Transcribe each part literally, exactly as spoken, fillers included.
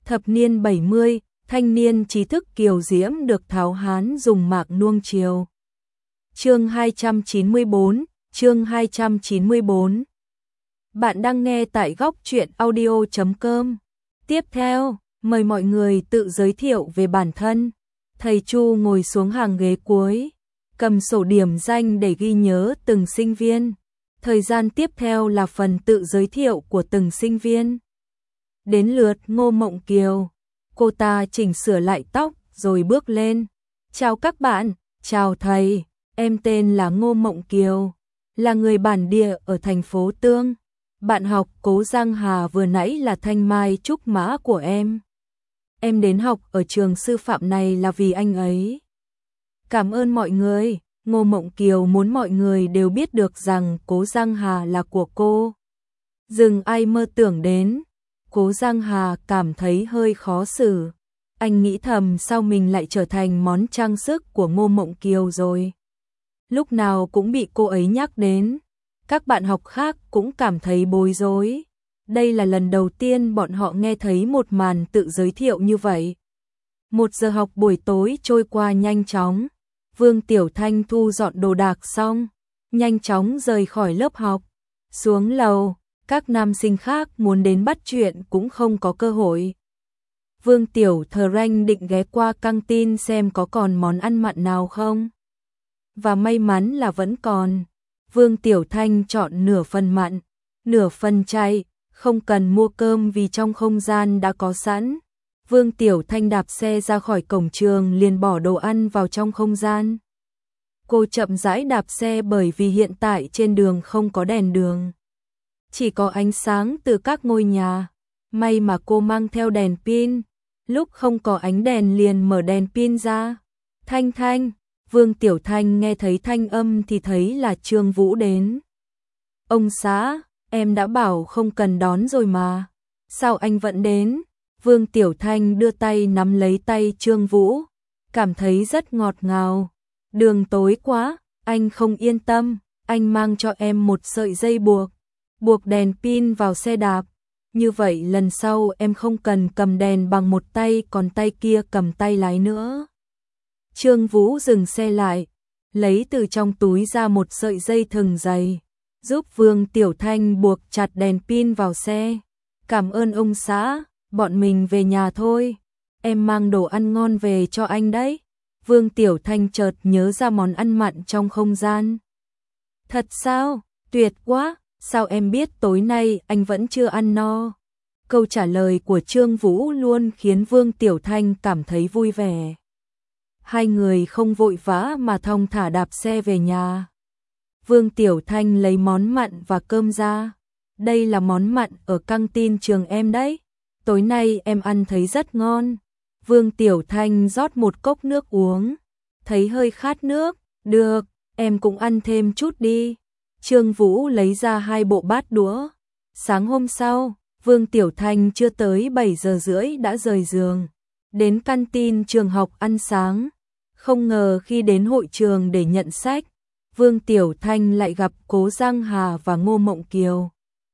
Thập niên bảy mươi, thanh niên trí thức kiều diễm được tháo hán dùng mạc nuông chiều. Chương hai trăm chín mươi bốn, chương hai trăm chín mươi bốn. Bạn đang nghe tại góc truyện audio chấm com. Tiếp theo, mời mọi người tự giới thiệu về bản thân. Thầy Chu ngồi xuống hàng ghế cuối, cầm sổ điểm danh để ghi nhớ từng sinh viên. Thời gian tiếp theo là phần tự giới thiệu của từng sinh viên. Đến lượt Ngô Mộng Kiều, cô ta chỉnh sửa lại tóc rồi bước lên. Chào các bạn, chào thầy, em tên là Ngô Mộng Kiều, là người bản địa ở thành phố Tương. Bạn học Cố Giang Hà vừa nãy là thanh mai trúc mã của em. Em đến học ở trường sư phạm này là vì anh ấy. Cảm ơn mọi người. Ngô Mộng Kiều muốn mọi người đều biết được rằng Cố Giang Hà là của cô. Dừng ai mơ tưởng đến. Cố Giang Hà cảm thấy hơi khó xử. Anh nghĩ thầm sao mình lại trở thành món trang sức của Ngô Mộng Kiều rồi. Lúc nào cũng bị cô ấy nhắc đến. Các bạn học khác cũng cảm thấy bối rối. Đây là lần đầu tiên bọn họ nghe thấy một màn tự giới thiệu như vậy. Một giờ học buổi tối trôi qua nhanh chóng. Vương Tiểu Thanh thu dọn đồ đạc xong, nhanh chóng rời khỏi lớp học. Xuống lầu, các nam sinh khác muốn đến bắt chuyện cũng không có cơ hội. Vương Tiểu Thờ Ranh định ghé qua căng tin xem có còn món ăn mặn nào không. Và may mắn là vẫn còn. Vương Tiểu Thanh chọn nửa phần mặn, nửa phần chay, không cần mua cơm vì trong không gian đã có sẵn. Vương Tiểu Thanh đạp xe ra khỏi cổng trường liền bỏ đồ ăn vào trong không gian. Cô chậm rãi đạp xe bởi vì hiện tại trên đường không có đèn đường. Chỉ có ánh sáng từ các ngôi nhà. May mà cô mang theo đèn pin. Lúc không có ánh đèn liền mở đèn pin ra. Thanh Thanh, Vương Tiểu Thanh nghe thấy thanh âm thì thấy là Trương Vũ đến. Ông xã, em đã bảo không cần đón rồi mà. Sao anh vẫn đến? Vương Tiểu Thanh đưa tay nắm lấy tay Trương Vũ, cảm thấy rất ngọt ngào. Đường tối quá, anh không yên tâm, anh mang cho em một sợi dây buộc, buộc đèn pin vào xe đạp. Như vậy lần sau em không cần cầm đèn bằng một tay còn tay kia cầm tay lái nữa. Trương Vũ dừng xe lại, lấy từ trong túi ra một sợi dây thừng dày, giúp Vương Tiểu Thanh buộc chặt đèn pin vào xe. Cảm ơn ông xã. Bọn mình về nhà thôi, em mang đồ ăn ngon về cho anh đấy. Vương Tiểu Thanh chợt nhớ ra món ăn mặn trong không gian. Thật sao? Tuyệt quá, sao em biết tối nay anh vẫn chưa ăn no? Câu trả lời của Trương Vũ luôn khiến Vương Tiểu Thanh cảm thấy vui vẻ. Hai người không vội vã mà thong thả đạp xe về nhà. Vương Tiểu Thanh lấy món mặn và cơm ra. Đây là món mặn ở căng tin trường em đấy. Tối nay em ăn thấy rất ngon. Vương Tiểu Thanh rót một cốc nước uống. Thấy hơi khát nước. Được, em cũng ăn thêm chút đi. Trương Vũ lấy ra hai bộ bát đũa. Sáng hôm sau, Vương Tiểu Thanh chưa tới bảy giờ rưỡi đã rời giường. Đến căng tin trường học ăn sáng. Không ngờ khi đến hội trường để nhận sách, Vương Tiểu Thanh lại gặp Cố Giang Hà và Ngô Mộng Kiều.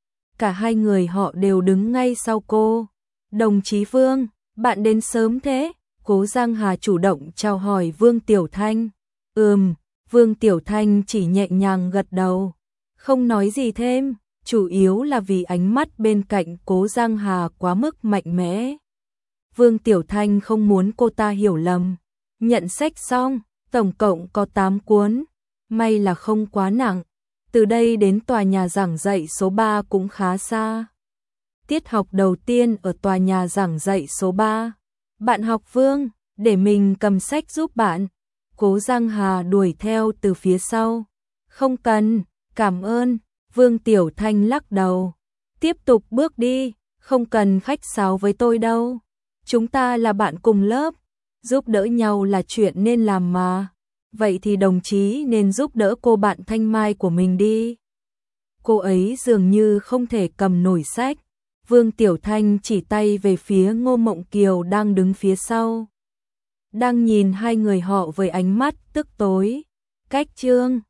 Cả hai người họ đều đứng ngay sau cô. Đồng chí Vương, bạn đến sớm thế? Cố Giang Hà chủ động chào hỏi Vương Tiểu Thanh. Ừm, Vương Tiểu Thanh chỉ nhẹ nhàng gật đầu, không nói gì thêm, chủ yếu là vì ánh mắt bên cạnh Cố Giang Hà quá mức mạnh mẽ. Vương Tiểu Thanh không muốn cô ta hiểu lầm. Nhận sách xong, tổng cộng có tám cuốn, may là không quá nặng. Từ đây đến tòa nhà giảng dạy số ba cũng khá xa. Tiết học đầu tiên ở tòa nhà giảng dạy số ba. Bạn học Vương, để mình cầm sách giúp bạn. Cố Giang Hà đuổi theo từ phía sau. Không cần, cảm ơn. Vương Tiểu Thanh lắc đầu. Tiếp tục bước đi, không cần khách sáo với tôi đâu. Chúng ta là bạn cùng lớp, giúp đỡ nhau là chuyện nên làm mà. Vậy thì đồng chí nên giúp đỡ cô bạn Thanh Mai của mình đi. Cô ấy dường như không thể cầm nổi sách. Vương Tiểu Thanh chỉ tay về phía Ngô Mộng Kiều đang đứng phía sau. Đang nhìn hai người họ với ánh mắt tức tối. Cách Trương